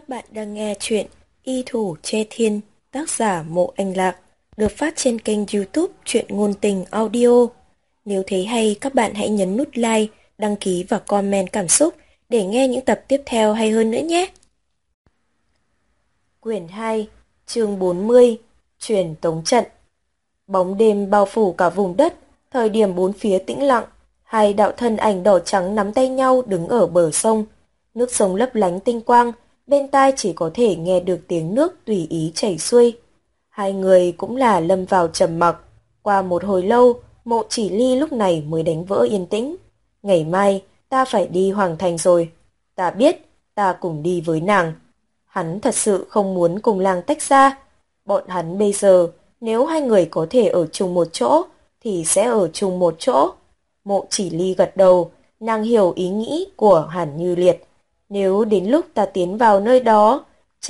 bạn đang nghe chuyện Y Thủ Che Thiên, tác giả Mộ Anh Lạc, được phát trên kênh YouTube Truyện Ngôn Tình Audio. Nếu thấy hay, các bạn hãy nhấn nút like, đăng ký và comment cảm xúc để nghe những tập tiếp theo hay hơn nữa nhé. Quyển 2, chương 40, Truyền tống trận. Bóng đêm bao phủ cả vùng đất, thời điểm bốn phía tĩnh lặng, hai đạo thân ảnh đỏ trắng nắm tay nhau đứng ở bờ sông. Nước sông lấp lánh tinh quang, bên tai chỉ có thể nghe được tiếng nước tùy ý chảy xuôi. Hai người cũng là lâm vào trầm mặc. Qua một hồi lâu, Mộ Chỉ Ly lúc này mới đánh vỡ yên tĩnh. Ngày mai, ta phải đi Hoàng Thành rồi. Ta biết, ta cùng đi với nàng. Hắn thật sự không muốn cùng làng tách ra. Bọn hắn bây giờ, nếu hai người có thể ở chung một chỗ, thì sẽ ở chung một chỗ. Mộ Chỉ Ly gật đầu, nàng hiểu ý nghĩ của Hàn Như Liệt. Nếu đến lúc ta tiến vào nơi đó,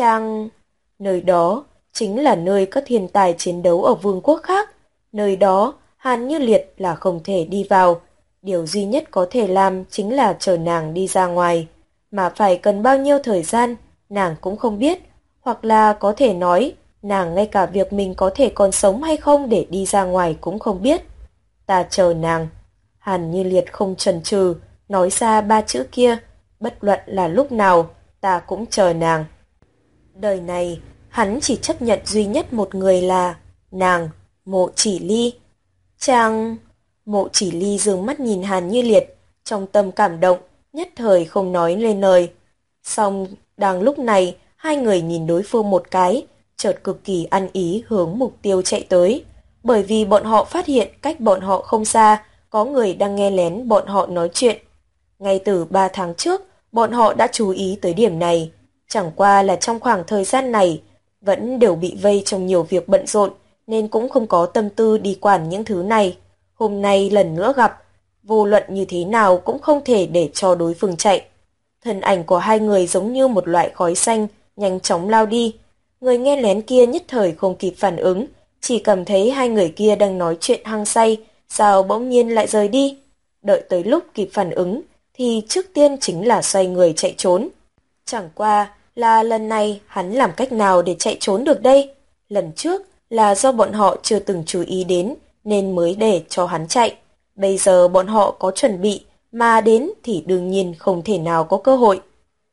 nơi đó chính là nơi các thiên tài chiến đấu ở vương quốc khác. Nơi đó, Hàn Như Liệt là không thể đi vào. Điều duy nhất có thể làm chính là chờ nàng đi ra ngoài. Mà phải cần bao nhiêu thời gian, nàng cũng không biết. Hoặc là có thể nói, nàng ngay cả việc mình có thể còn sống hay không để đi ra ngoài cũng không biết. Ta chờ nàng. Hàn Như Liệt không chần chừ, nói ra ba chữ kia. Bất luận là lúc nào, ta cũng chờ nàng. Đời này, hắn chỉ chấp nhận duy nhất một người là nàng, Mộ Chỉ Ly. Mộ Chỉ Ly dừng mắt nhìn Hàn Như Liệt, trong tâm cảm động, nhất thời không nói lên lời. Xong, đang lúc này, hai người nhìn đối phương một cái, chợt cực kỳ ăn ý hướng mục tiêu chạy tới. Bởi vì bọn họ phát hiện cách bọn họ không xa, có người đang nghe lén bọn họ nói chuyện. Ngay từ 3 tháng trước, bọn họ đã chú ý tới điểm này. Chẳng qua là trong khoảng thời gian này, vẫn đều bị vây trong nhiều việc bận rộn, nên cũng không có tâm tư đi quản những thứ này. Hôm nay lần nữa gặp, vô luận như thế nào cũng không thể để cho đối phương chạy. Thân ảnh của hai người giống như một loại khói xanh, nhanh chóng lao đi. Người nghe lén kia nhất thời không kịp phản ứng, chỉ cảm thấy hai người kia đang nói chuyện hăng say, sao bỗng nhiên lại rời đi. Đợi tới lúc kịp phản ứng, thì trước tiên chính là xoay người chạy trốn. Chẳng qua là lần này hắn làm cách nào để chạy trốn được đây? Lần trước là do bọn họ chưa từng chú ý đến nên mới để cho hắn chạy. Bây giờ bọn họ có chuẩn bị mà đến thì đương nhiên không thể nào có cơ hội.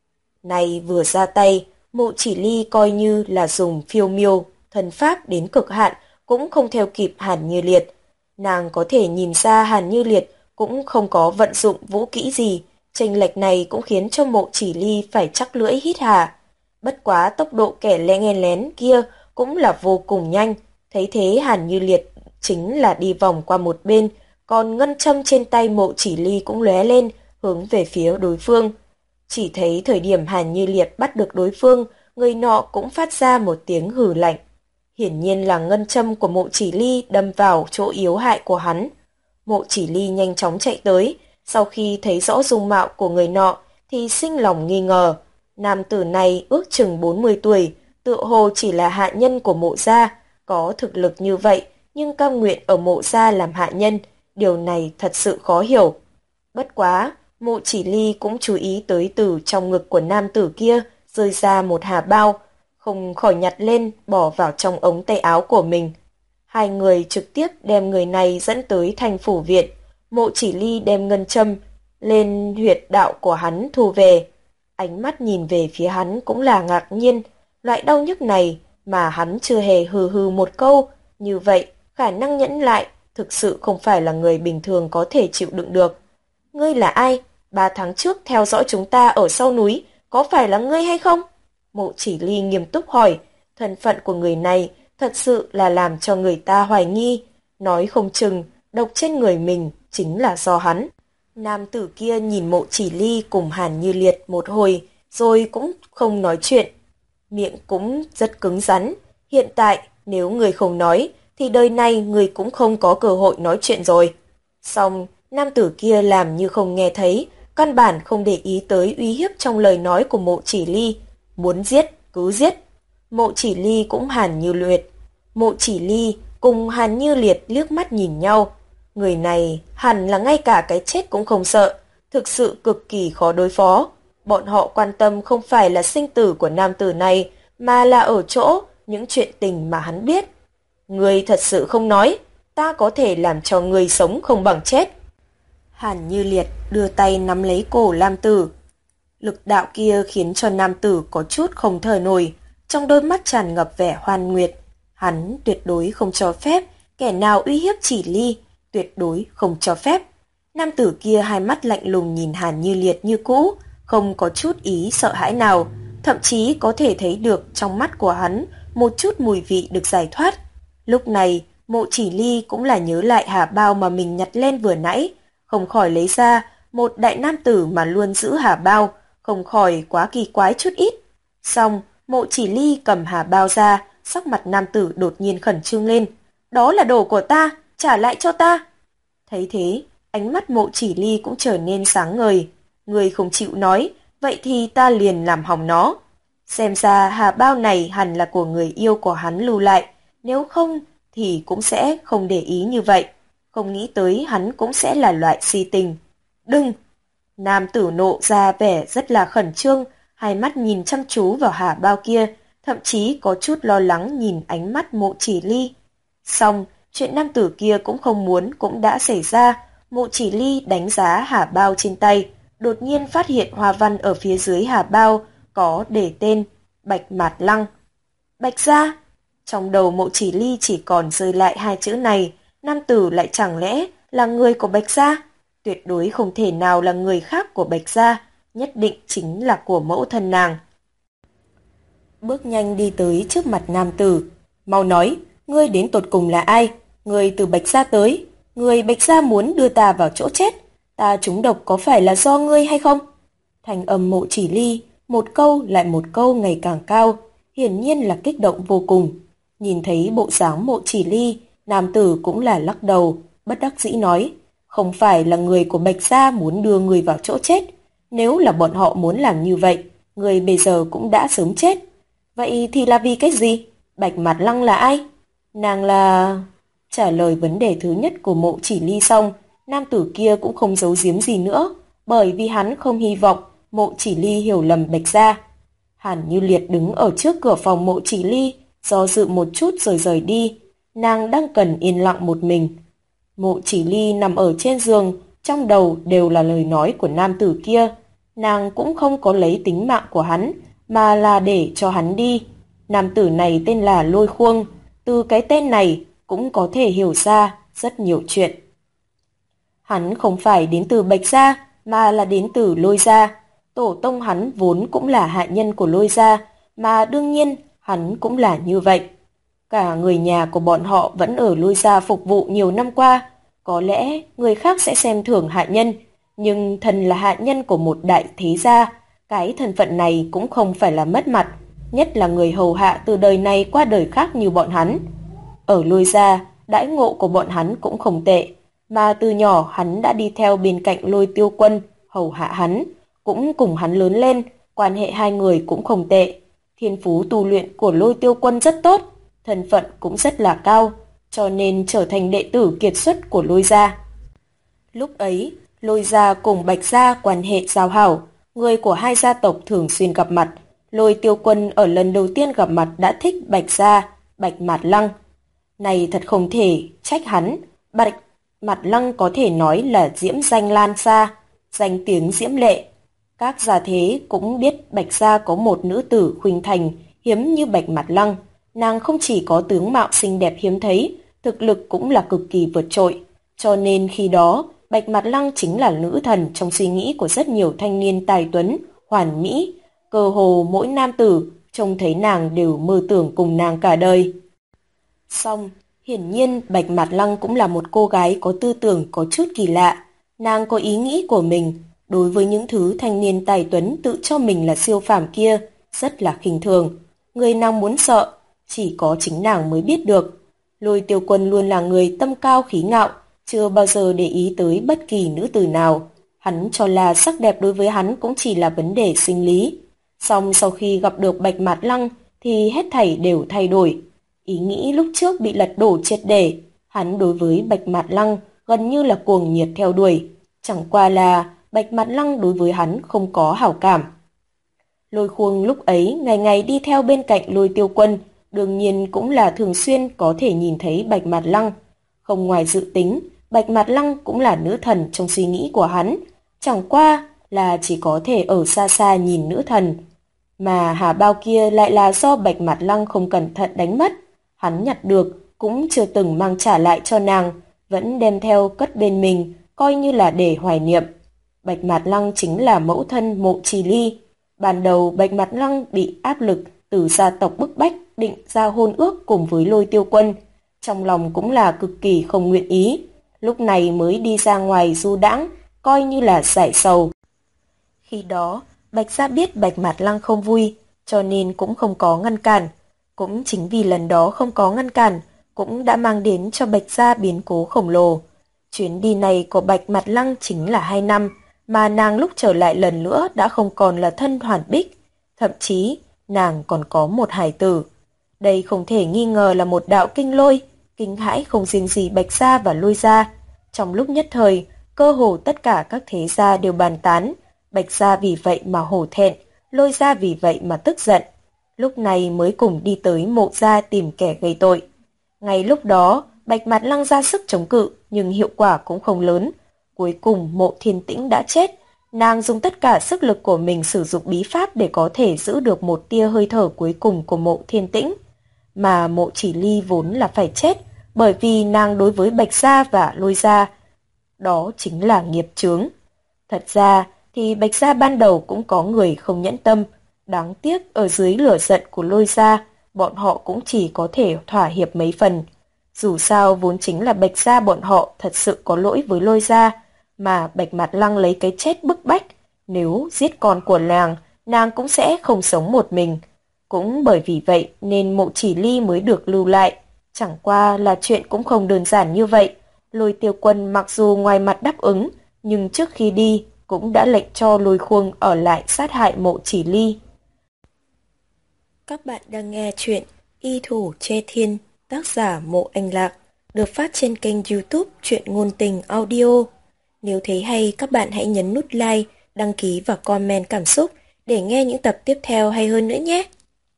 Này vừa ra tay, Mộ Chỉ Ly coi như là dùng phiêu miêu, thần pháp đến cực hạn cũng không theo kịp Hàn Như Liệt. Nàng có thể nhìn ra Hàn Như Liệt cũng không có vận dụng vũ kỹ gì, chênh lệch này cũng khiến cho Mộ Chỉ Ly phải chắc lưỡi hít hà. Bất quá tốc độ kẻ nghe lén kia cũng là vô cùng nhanh, thấy thế Hàn Như Liệt chính là đi vòng qua một bên, còn ngân châm trên tay Mộ Chỉ Ly cũng lóe lên, hướng về phía đối phương. Chỉ thấy thời điểm Hàn Như Liệt bắt được đối phương, người nọ cũng phát ra một tiếng hừ lạnh. Hiển nhiên là ngân châm của Mộ Chỉ Ly đâm vào chỗ yếu hại của hắn. Mộ Chỉ Ly nhanh chóng chạy tới, sau khi thấy rõ dung mạo của người nọ thì sinh lòng nghi ngờ. Nam tử này ước chừng 40 tuổi, tựa hồ chỉ là hạ nhân của Mộ gia, có thực lực như vậy nhưng cam nguyện ở Mộ gia làm hạ nhân, điều này thật sự khó hiểu. Bất quá, Mộ Chỉ Ly cũng chú ý tới từ trong ngực của nam tử kia rơi ra một hà bao, không khỏi nhặt lên bỏ vào trong ống tay áo của mình. Hai người trực tiếp đem người này dẫn tới thành phủ viện. Mộ Chỉ Ly đem ngân châm lên huyệt đạo của hắn thu về. Ánh mắt nhìn về phía hắn cũng là ngạc nhiên. Loại đau nhức này mà hắn chưa hề hừ hừ một câu. Như vậy, khả năng nhẫn lại thực sự không phải là người bình thường có thể chịu đựng được. Ngươi là ai? 3 tháng trước theo dõi chúng ta ở sau núi, có phải là ngươi hay không? Mộ Chỉ Ly nghiêm túc hỏi. Thân phận của người này thật sự là làm cho người ta hoài nghi. Nói không chừng, độc trên người mình chính là do hắn. Nam tử kia nhìn Mộ Chỉ Ly cùng Hàn Như Liệt một hồi, rồi cũng không nói chuyện. Miệng cũng rất cứng rắn. Hiện tại, nếu người không nói, thì đời này người cũng không có cơ hội nói chuyện rồi. Xong, nam tử kia làm như không nghe thấy, căn bản không để ý tới uy hiếp trong lời nói của Mộ Chỉ Ly. Muốn giết, cứ giết. Mộ Chỉ Ly cũng Hàn Như Liệt. Mộ Chỉ Ly cùng Hàn Như Liệt liếc mắt nhìn nhau. Người này hẳn là ngay cả cái chết cũng không sợ, thực sự cực kỳ khó đối phó. Bọn họ quan tâm không phải là sinh tử của nam tử này, mà là ở chỗ những chuyện tình mà hắn biết. Ngươi thật sự không nói, ta có thể làm cho ngươi sống không bằng chết. Hàn Như Liệt đưa tay nắm lấy cổ nam tử. Lực đạo kia khiến cho nam tử có chút không thở nổi, trong đôi mắt tràn ngập vẻ hoan nguyệt. Hắn tuyệt đối không cho phép kẻ nào uy hiếp Chỉ Ly, tuyệt đối không cho phép. Nam tử kia hai mắt lạnh lùng nhìn Hàn Như Liệt như cũ, không có chút ý sợ hãi nào, thậm chí có thể thấy được trong mắt của hắn một chút mùi vị được giải thoát. Lúc này, Mộ Chỉ Ly cũng là nhớ lại hà bao mà mình nhặt lên vừa nãy, không khỏi lấy ra một đại nam tử mà luôn giữ hà bao, không khỏi quá kỳ quái chút ít. Xong, Mộ Chỉ Ly cầm hà bao ra, sắc mặt nam tử đột nhiên khẩn trương lên. Đó là đồ của ta, trả lại cho ta. Thấy thế, ánh mắt Mộ Chỉ Ly cũng trở nên sáng ngời. Người không chịu nói, vậy thì ta liền làm hỏng nó. Xem ra hà bao này hẳn là của người yêu của hắn lưu lại, nếu không thì cũng sẽ không để ý như vậy. Không nghĩ tới hắn cũng sẽ là loại si tình. Đừng! Nam tử nộ ra vẻ rất là khẩn trương, hai mắt nhìn chăm chú vào hà bao kia, thậm chí có chút lo lắng nhìn ánh mắt Mộ Chỉ Ly. Xong, chuyện nam tử kia cũng không muốn cũng đã xảy ra. Mộ Chỉ Ly đánh giá hà bao trên tay, đột nhiên phát hiện hoa văn ở phía dưới hà bao có để tên Bạch Mạt Lăng. Bạch gia! Trong đầu Mộ Chỉ Ly chỉ còn rơi lại hai chữ này, nam tử lại chẳng lẽ là người của Bạch gia? Tuyệt đối không thể nào là người khác của Bạch gia, nhất định chính là của mẫu thân nàng. Bước nhanh đi tới trước mặt nam tử. Mau nói, ngươi đến tột cùng là ai? Ngươi từ Bạch gia tới, người Bạch gia muốn đưa ta vào chỗ chết. Ta trúng độc có phải là do ngươi hay không? Thanh âm Mộ Chỉ Ly, một câu lại một câu ngày càng cao, hiển nhiên là kích động vô cùng. Nhìn thấy bộ dáng Mộ Chỉ Ly, nam tử cũng là lắc đầu, bất đắc dĩ nói, không phải là người của Bạch gia muốn đưa người vào chỗ chết. Nếu là bọn họ muốn làm như vậy, người bây giờ cũng đã sớm chết. Vậy thì là vì cái gì? Bạch Mạt Lăng là ai? Nàng là... Trả lời vấn đề thứ nhất của Mộ Chỉ Ly xong, nam tử kia cũng không giấu giếm gì nữa, bởi vì hắn không hy vọng Mộ Chỉ Ly hiểu lầm Bạch gia. Hàn Như Liệt đứng ở trước cửa phòng Mộ Chỉ Ly, do dự một chút rồi rời đi. Nàng đang cần yên lặng một mình. Mộ Chỉ Ly nằm ở trên giường, trong đầu đều là lời nói của nam tử kia. Nàng cũng không có lấy tính mạng của hắn, mà là để cho hắn đi. Nam tử này tên là Lôi Khuông, từ cái tên này cũng có thể hiểu ra rất nhiều chuyện. Hắn không phải đến từ Bạch gia, mà là đến từ Lôi gia. Tổ tông hắn vốn cũng là hạ nhân của Lôi gia, mà đương nhiên hắn cũng là như vậy. Cả người nhà của bọn họ vẫn ở Lôi gia phục vụ nhiều năm qua. Có lẽ người khác sẽ xem thường hạ nhân, nhưng thần là hạ nhân của một đại thế gia, cái thân phận này cũng không phải là mất mặt, nhất là người hầu hạ từ đời này qua đời khác như bọn hắn. Ở Lôi gia, đãi ngộ của bọn hắn cũng không tệ, mà từ nhỏ hắn đã đi theo bên cạnh Lôi Tiêu Quân, hầu hạ hắn, cũng cùng hắn lớn lên, quan hệ hai người cũng không tệ. Thiên phú tu luyện của Lôi Tiêu Quân rất tốt, thân phận cũng rất là cao, cho nên trở thành đệ tử kiệt xuất của Lôi gia. Lúc ấy, Lôi gia cùng Bạch gia quan hệ giao hảo, người của hai gia tộc thường xuyên gặp mặt. Lôi Tiêu Quân ở lần đầu tiên gặp mặt đã thích Bạch gia, Bạch Mạt Lăng. Này thật không thể trách hắn, Bạch Mạt Lăng có thể nói là diễm danh lan xa, danh tiếng diễm lệ. Các gia thế cũng biết Bạch gia có một nữ tử khuynh thành hiếm như Bạch Mạt Lăng. Nàng không chỉ có tướng mạo xinh đẹp hiếm thấy, thực lực cũng là cực kỳ vượt trội. Cho nên khi đó, Bạch Mạt Lăng chính là nữ thần trong suy nghĩ của rất nhiều thanh niên tài tuấn, hoàn mỹ. Cơ hồ mỗi nam tử trông thấy nàng đều mơ tưởng cùng nàng cả đời. Xong, hiển nhiên Bạch Mạt Lăng cũng là một cô gái có tư tưởng có chút kỳ lạ. Nàng có ý nghĩ của mình, đối với những thứ thanh niên tài tuấn tự cho mình là siêu phàm kia, rất là khinh thường. Người nàng muốn sợ, chỉ có chính nàng mới biết được. Lôi Tiêu Quân luôn là người tâm cao khí ngạo, chưa bao giờ để ý tới bất kỳ nữ tử nào. Hắn cho là sắc đẹp đối với hắn cũng chỉ là vấn đề sinh lý. Song sau khi gặp được Bạch Mạt Lăng thì hết thảy đều thay đổi. Ý nghĩ lúc trước bị lật đổ triệt để. Hắn đối với Bạch Mạt Lăng gần như là cuồng nhiệt theo đuổi. Chẳng qua là Bạch Mạt Lăng đối với hắn không có hảo cảm. Lôi Khuông lúc ấy ngày ngày đi theo bên cạnh Lôi Tiêu Quân, đương nhiên cũng là thường xuyên có thể nhìn thấy Bạch Mạt Lăng. Không ngoài dự tính, Bạch Mạt Lăng cũng là nữ thần trong suy nghĩ của hắn, chẳng qua là chỉ có thể ở xa xa nhìn nữ thần. Mà hà bao kia lại là do Bạch Mạt Lăng không cẩn thận đánh mất, hắn nhặt được cũng chưa từng mang trả lại cho nàng, vẫn đem theo cất bên mình, coi như là để hoài niệm. Bạch Mạt Lăng chính là mẫu thân Mộ Trì Ly. Ban đầu Bạch Mạt Lăng bị áp lực từ gia tộc bức bách định ra hôn ước cùng với Lôi Tiêu Quân, trong lòng cũng là cực kỳ không nguyện ý, lúc này mới đi ra ngoài du đãng, coi như là giải sầu. Khi đó, Bạch gia biết Bạch Mạt Lăng không vui, cho nên cũng không có ngăn cản. Cũng chính vì lần đó không có ngăn cản, cũng đã mang đến cho Bạch gia biến cố khổng lồ. Chuyến đi này của Bạch Mạt Lăng chính là 2 năm, mà nàng lúc trở lại lần nữa đã không còn là thân Hoàn Bích. Thậm chí, nàng còn có một hài tử. Đây không thể nghi ngờ là một đạo kinh lôi, kinh hãi không riêng gì Bạch gia và Lôi gia. Trong lúc nhất thời, cơ hồ tất cả các thế gia đều bàn tán, Bạch gia vì vậy mà hổ thẹn, Lôi gia vì vậy mà tức giận. Lúc này mới cùng đi tới Mộ gia tìm kẻ gây tội. Ngay lúc đó, Bạch Mạt Lăng ra sức chống cự, nhưng hiệu quả cũng không lớn. Cuối cùng Mộ Thiên Tĩnh đã chết. Nàng dùng tất cả sức lực của mình sử dụng bí pháp để có thể giữ được một tia hơi thở cuối cùng của Mộ Thiên Tĩnh. Mà Mộ Chỉ Ly vốn là phải chết, bởi vì nàng đối với Bạch gia và Lôi gia, đó chính là nghiệp chướng. Thật ra thì Bạch gia ban đầu cũng có người không nhẫn tâm. Đáng tiếc ở dưới lửa giận của Lôi gia, bọn họ cũng chỉ có thể thỏa hiệp mấy phần. Dù sao vốn chính là Bạch gia bọn họ thật sự có lỗi với Lôi gia, mà Bạch Mạt Lăng lấy cái chết bức bách. Nếu giết con của nàng cũng sẽ không sống một mình. Cũng bởi vì vậy nên Mộ Chỉ Ly mới được lưu lại. Chẳng qua là chuyện cũng không đơn giản như vậy. Lôi Tiêu Quân mặc dù ngoài mặt đáp ứng, nhưng trước khi đi cũng đã lệnh cho Lôi Khuông ở lại sát hại Mộ Chỉ Ly. Các bạn đang nghe chuyện Y Thủ Che Thiên, tác giả Mộ Anh Lạc, được phát trên kênh YouTube Truyện Ngôn Tình Audio. Nếu thấy hay, các bạn hãy nhấn nút like, đăng ký và comment cảm xúc để nghe những tập tiếp theo hay hơn nữa nhé.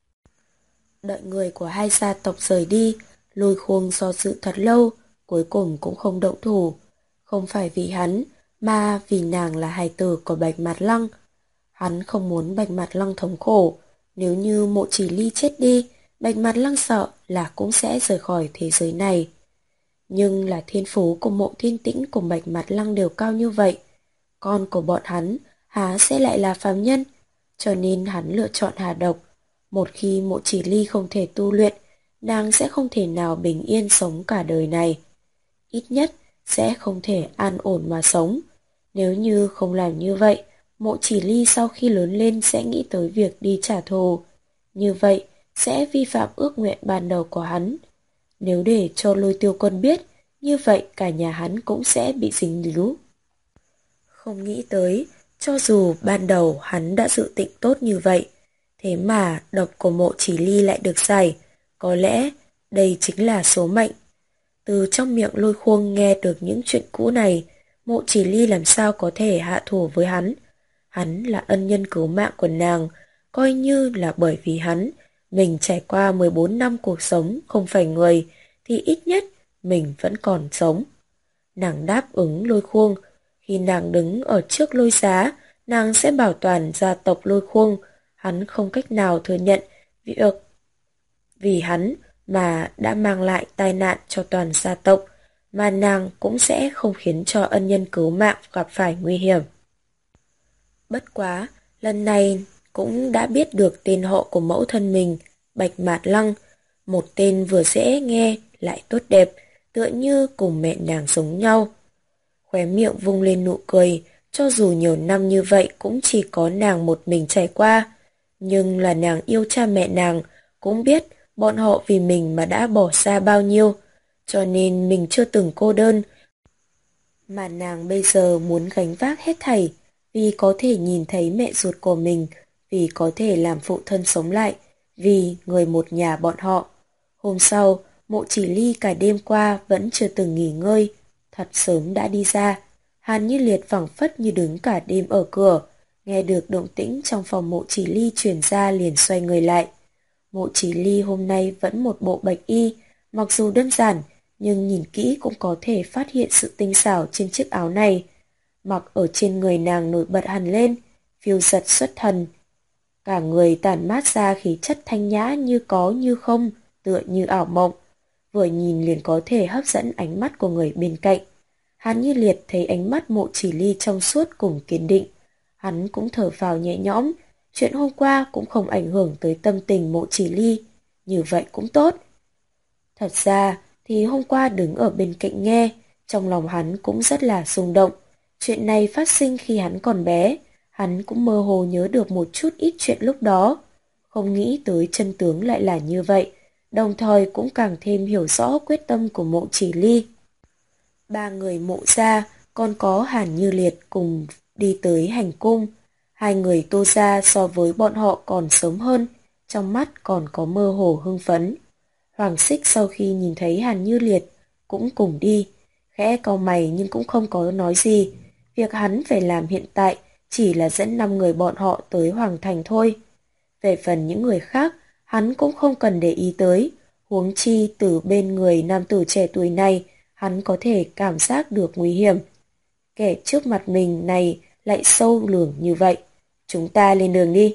Đợi người của hai gia tộc rời đi, Lôi Khuông do dự thật lâu, cuối cùng cũng không động thủ. Không phải vì hắn, mà vì nàng là hài tử của Bạch Mạt Lăng. Hắn không muốn Bạch Mạt Lăng thống khổ. Nếu như Mộ Chỉ Ly chết đi, Bạch Mạt Lăng sợ là cũng sẽ rời khỏi thế giới này. Nhưng là thiên phú của Mộ Thiên Tĩnh cùng Bạch Mạt Lăng đều cao như vậy, con của bọn hắn há sẽ lại là phàm nhân, cho nên hắn lựa chọn hạ độc. Một khi Mộ Chỉ Ly không thể tu luyện, nàng sẽ không thể nào bình yên sống cả đời này. Ít nhất sẽ không thể an ổn mà sống. Nếu như không làm như vậy, Mộ Chỉ Ly sau khi lớn lên sẽ nghĩ tới việc đi trả thù. Như vậy sẽ vi phạm ước nguyện ban đầu của hắn. Nếu để cho Lôi Tiêu Quân biết, như vậy cả nhà hắn cũng sẽ bị dính líu. Không nghĩ tới, cho dù ban đầu hắn đã dự định tốt như vậy, thế mà độc của Mộ Chỉ Ly lại được giải. Có lẽ đây chính là số mệnh. Từ trong miệng Lôi Khuông nghe được những chuyện cũ này, Mộ Chỉ Ly làm sao có thể hạ thủ với hắn. Hắn là ân nhân cứu mạng của nàng, coi như là bởi vì hắn, mình trải qua 14 năm cuộc sống không phải người, thì ít nhất mình vẫn còn sống. Nàng đáp ứng Lôi Khuông. Khi nàng đứng ở trước Lôi Giá, nàng sẽ bảo toàn gia tộc Lôi Khuông. Hắn không cách nào thừa nhận việc vì hắn mà đã mang lại tai nạn cho toàn gia tộc, mà nàng cũng sẽ không khiến cho ân nhân cứu mạng gặp phải nguy hiểm. Bất quá, lần này cũng đã biết được tên họ của mẫu thân mình, Bạch Mạt Lăng, một tên vừa dễ nghe lại tốt đẹp, tựa như cùng mẹ nàng giống nhau. Khóe miệng vung lên nụ cười, cho dù nhiều năm như vậy cũng chỉ có nàng một mình trải qua, nhưng là nàng yêu cha mẹ nàng, cũng biết bọn họ vì mình mà đã bỏ xa bao nhiêu, cho nên mình chưa từng cô đơn. Mà nàng bây giờ muốn gánh vác hết thảy, vì có thể nhìn thấy mẹ ruột của mình, vì có thể làm phụ thân sống lại, vì người một nhà bọn họ. Hôm sau, Mộ Chỉ Ly cả đêm qua vẫn chưa từng nghỉ ngơi, thật sớm đã đi ra. Hàn Như Liệt phảng phất như đứng cả đêm ở cửa, Nghe được động tĩnh trong phòng Mộ Chỉ Ly truyền ra liền xoay người lại. Mộ Chỉ Ly hôm nay vẫn một bộ bạch y, mặc dù đơn giản, nhưng nhìn kỹ cũng có thể phát hiện sự tinh xảo trên chiếc áo này. Mặc ở trên người nàng nổi bật hẳn lên, phiêu giật xuất thần. Cả người tản mát ra khí chất thanh nhã như có như không, tựa như ảo mộng. Vừa nhìn liền có thể hấp dẫn ánh mắt của người bên cạnh. Hàn Như Liệt thấy ánh mắt Mộ Chỉ Ly trong suốt cùng kiên định. Hắn cũng thở phào nhẹ nhõm, chuyện hôm qua cũng không ảnh hưởng tới tâm tình Mộ Chỉ Ly, như vậy cũng tốt. Thật ra thì hôm qua đứng ở bên cạnh nghe, trong lòng hắn cũng rất là xung động. Chuyện này phát sinh khi hắn còn bé, hắn cũng mơ hồ nhớ được một chút ít chuyện lúc đó. Không nghĩ tới chân tướng lại là như vậy, đồng thời cũng càng thêm hiểu rõ quyết tâm của Mộ Chỉ Ly. Ba người Mộ gia còn có Hàn Như Liệt cùng đi tới hành cung. Hai người Tô gia so với bọn họ còn sớm hơn, trong mắt còn có mơ hồ hưng phấn. Hoàng Xích sau khi nhìn thấy Hàn Như Liệt cũng cùng đi, khẽ cau mày nhưng cũng không có nói gì. Việc hắn phải làm hiện tại chỉ là dẫn 5 người bọn họ tới Hoàng Thành thôi. Về phần những người khác, hắn cũng không cần để ý tới. Huống chi từ bên người nam tử trẻ tuổi này, hắn có thể cảm giác được nguy hiểm. Kẻ trước mặt mình này lại sâu lường như vậy. Chúng ta lên đường đi.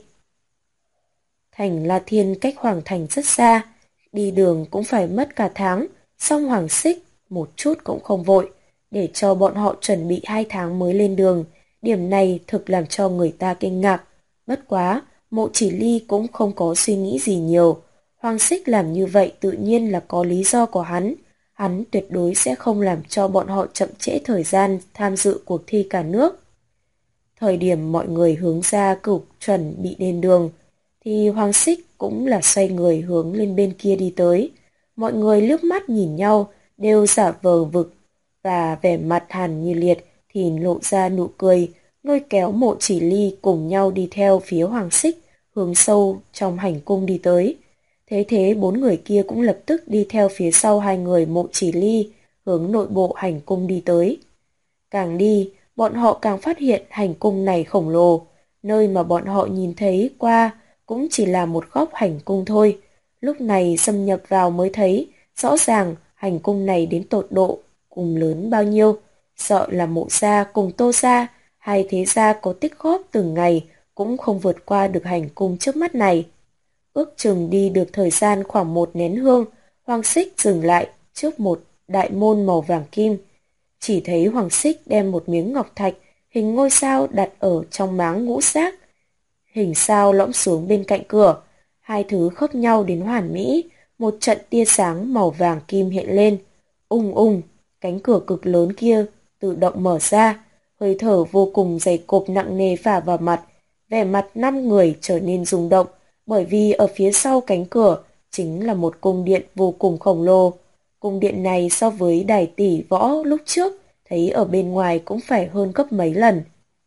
Thành La Thiên cách Hoàng Thành rất xa, đi đường cũng phải mất cả tháng, song Hoàng Xích một chút cũng không vội, để cho bọn họ chuẩn bị 2 tháng mới lên đường. Điểm này thực làm cho người ta kinh ngạc. Bất quá, Mộ Chỉ Ly cũng không có suy nghĩ gì nhiều. Hoàng Xích làm như vậy tự nhiên là có lý do của hắn. Hắn tuyệt đối sẽ không làm cho bọn họ chậm trễ thời gian tham dự cuộc thi cả nước. Thời điểm mọi người hướng ra Cửu chuẩn bị lên đường, thì Hoàng Xích cũng là xoay người hướng lên bên kia đi tới. Mọi người liếc mắt nhìn nhau, đều giả vờ vực, và vẻ mặt Hàn Như Liệt thì lộ ra nụ cười, lôi kéo Mộ Chỉ Ly cùng nhau đi theo phía Hoàng Xích, hướng sâu trong hành cung đi tới. Thế thế 4 người kia cũng lập tức đi theo phía sau hai người Mộ Chỉ Ly, hướng nội bộ hành cung đi tới. Càng đi, bọn họ càng phát hiện hành cung này khổng lồ, nơi mà bọn họ nhìn thấy qua cũng chỉ là một góc hành cung thôi. Lúc này xâm nhập vào mới thấy, rõ ràng hành cung này đến tột độ, cùng lớn bao nhiêu. Sợ là Mộ gia cùng Tô gia, hai thế gia có tích góp từng ngày, cũng không vượt qua được hành cung trước mắt này. Ước chừng đi được thời gian khoảng 1 nén hương, Hoàng Xích dừng lại trước một đại môn màu vàng kim. Chỉ thấy Hoàng Xích đem một miếng ngọc thạch hình ngôi sao đặt ở trong máng ngũ giác. Hình sao lõm xuống bên cạnh cửa, hai thứ khớp nhau đến hoàn mỹ, một trận tia sáng màu vàng kim hiện lên. Cánh cửa cực lớn kia tự động mở ra, hơi thở vô cùng dày cộp nặng nề phả vào mặt, vẻ mặt 5 người trở nên rung động, bởi vì ở phía sau cánh cửa chính là một cung điện vô cùng khổng lồ. Cung điện này so với đài tỷ võ lúc trước, thấy ở bên ngoài cũng phải hơn gấp mấy lần.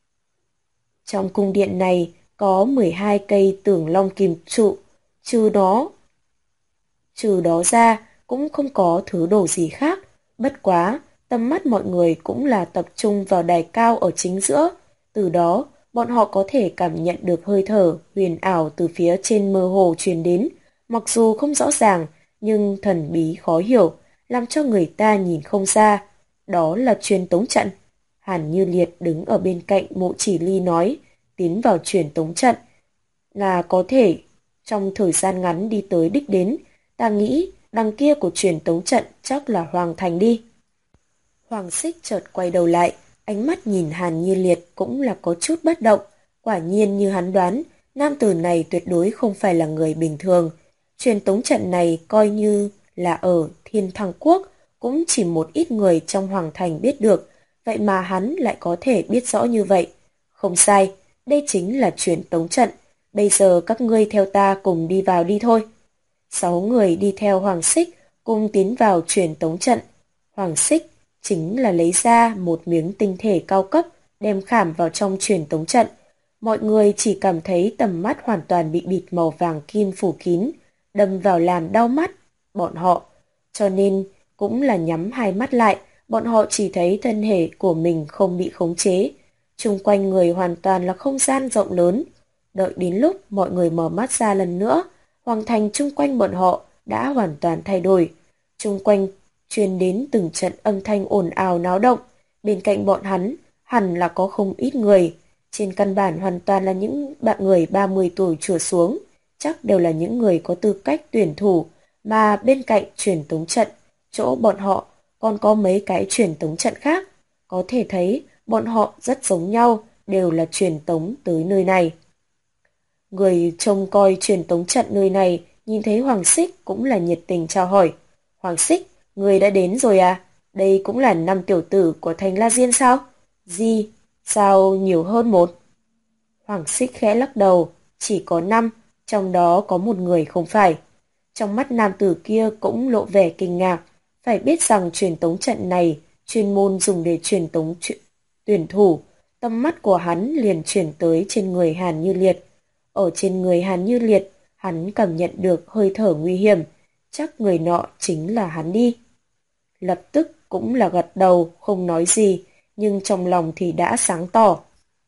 Trong cung điện này có 12 cây tường long kim trụ, trừ đó ra cũng không có thứ đồ gì khác. Bất quá, tầm mắt mọi người cũng là tập trung vào đài cao ở chính giữa. Từ đó, bọn họ có thể cảm nhận được hơi thở huyền ảo từ phía trên mơ hồ truyền đến. Mặc dù không rõ ràng, nhưng thần bí khó hiểu, làm cho người ta nhìn không ra. Đó là truyền tống trận. Hàn Như Liệt đứng ở bên cạnh Mộ Chỉ Ly nói, tiến vào truyền tống trận là có thể trong thời gian ngắn đi tới đích đến. Ta nghĩ đằng kia của truyền tống trận chắc là Hoàng Thành đi. Hoàng Xích chợt quay đầu lại, ánh mắt nhìn Hàn Như Liệt cũng là có chút bất động. Quả nhiên như hắn đoán, nam tử này tuyệt đối không phải là người bình thường. Truyền tống trận này coi như là ở Thiên Thăng Quốc, cũng chỉ một ít người trong Hoàng Thành biết được, vậy mà hắn lại có thể biết rõ như vậy. Không sai, đây chính là truyền tống trận. Bây giờ các ngươi theo ta cùng đi vào đi thôi. 6 người đi theo Hoàng Xích cùng tiến vào truyền tống trận. Hoàng Xích chính là lấy ra một miếng tinh thể cao cấp đem khảm vào trong truyền tống trận. Mọi người chỉ cảm thấy tầm mắt hoàn toàn bị bịt màu vàng kim phủ kín, đâm vào làm đau mắt bọn họ. Cho nên cũng là nhắm hai mắt lại, bọn họ chỉ thấy thân thể của mình không bị khống chế. Chung quanh người hoàn toàn là không gian rộng lớn. Đợi đến lúc mọi người mở mắt ra lần nữa, hoàng thành chung quanh bọn họ đã hoàn toàn thay đổi. Chung quanh truyền đến từng trận âm thanh ồn ào náo động. Bên cạnh bọn hắn, hẳn là có không ít người. Trên căn bản hoàn toàn là những bạn người 30 tuổi trở xuống. Chắc đều là những người có tư cách tuyển thủ. Mà bên cạnh truyền tống trận, chỗ bọn họ còn có mấy cái truyền tống trận khác. Có thể thấy bọn họ rất giống nhau, đều là truyền tống tới nơi này. Người trông coi truyền tống trận nơi này nhìn thấy Hoàng Xích cũng là nhiệt tình chào hỏi. Hoàng Xích, người đã đến rồi à? Đây cũng là 5 tiểu tử của thành La Diên sao? Gì? Sao nhiều hơn một? Hoàng Xích khẽ lắc đầu, chỉ có 5, trong đó có một người không phải. Trong mắt nam tử kia cũng lộ vẻ kinh ngạc, phải biết rằng truyền tống trận này chuyên môn dùng để truyền tống tuyển thủ. Tâm mắt của hắn liền chuyển tới trên người Hàn Như Liệt. Ở trên người Hàn Như Liệt, hắn cảm nhận được hơi thở nguy hiểm, chắc người nọ chính là hắn đi. Lập tức cũng là gật đầu, không nói gì, nhưng trong lòng thì đã sáng tỏ.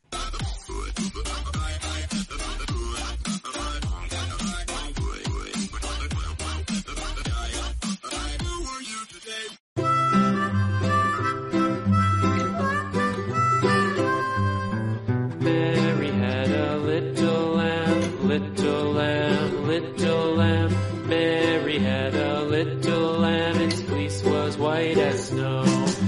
Mary had a little lamb, little lamb, little lamb. Mary had a little lamb, its fleece was white as snow.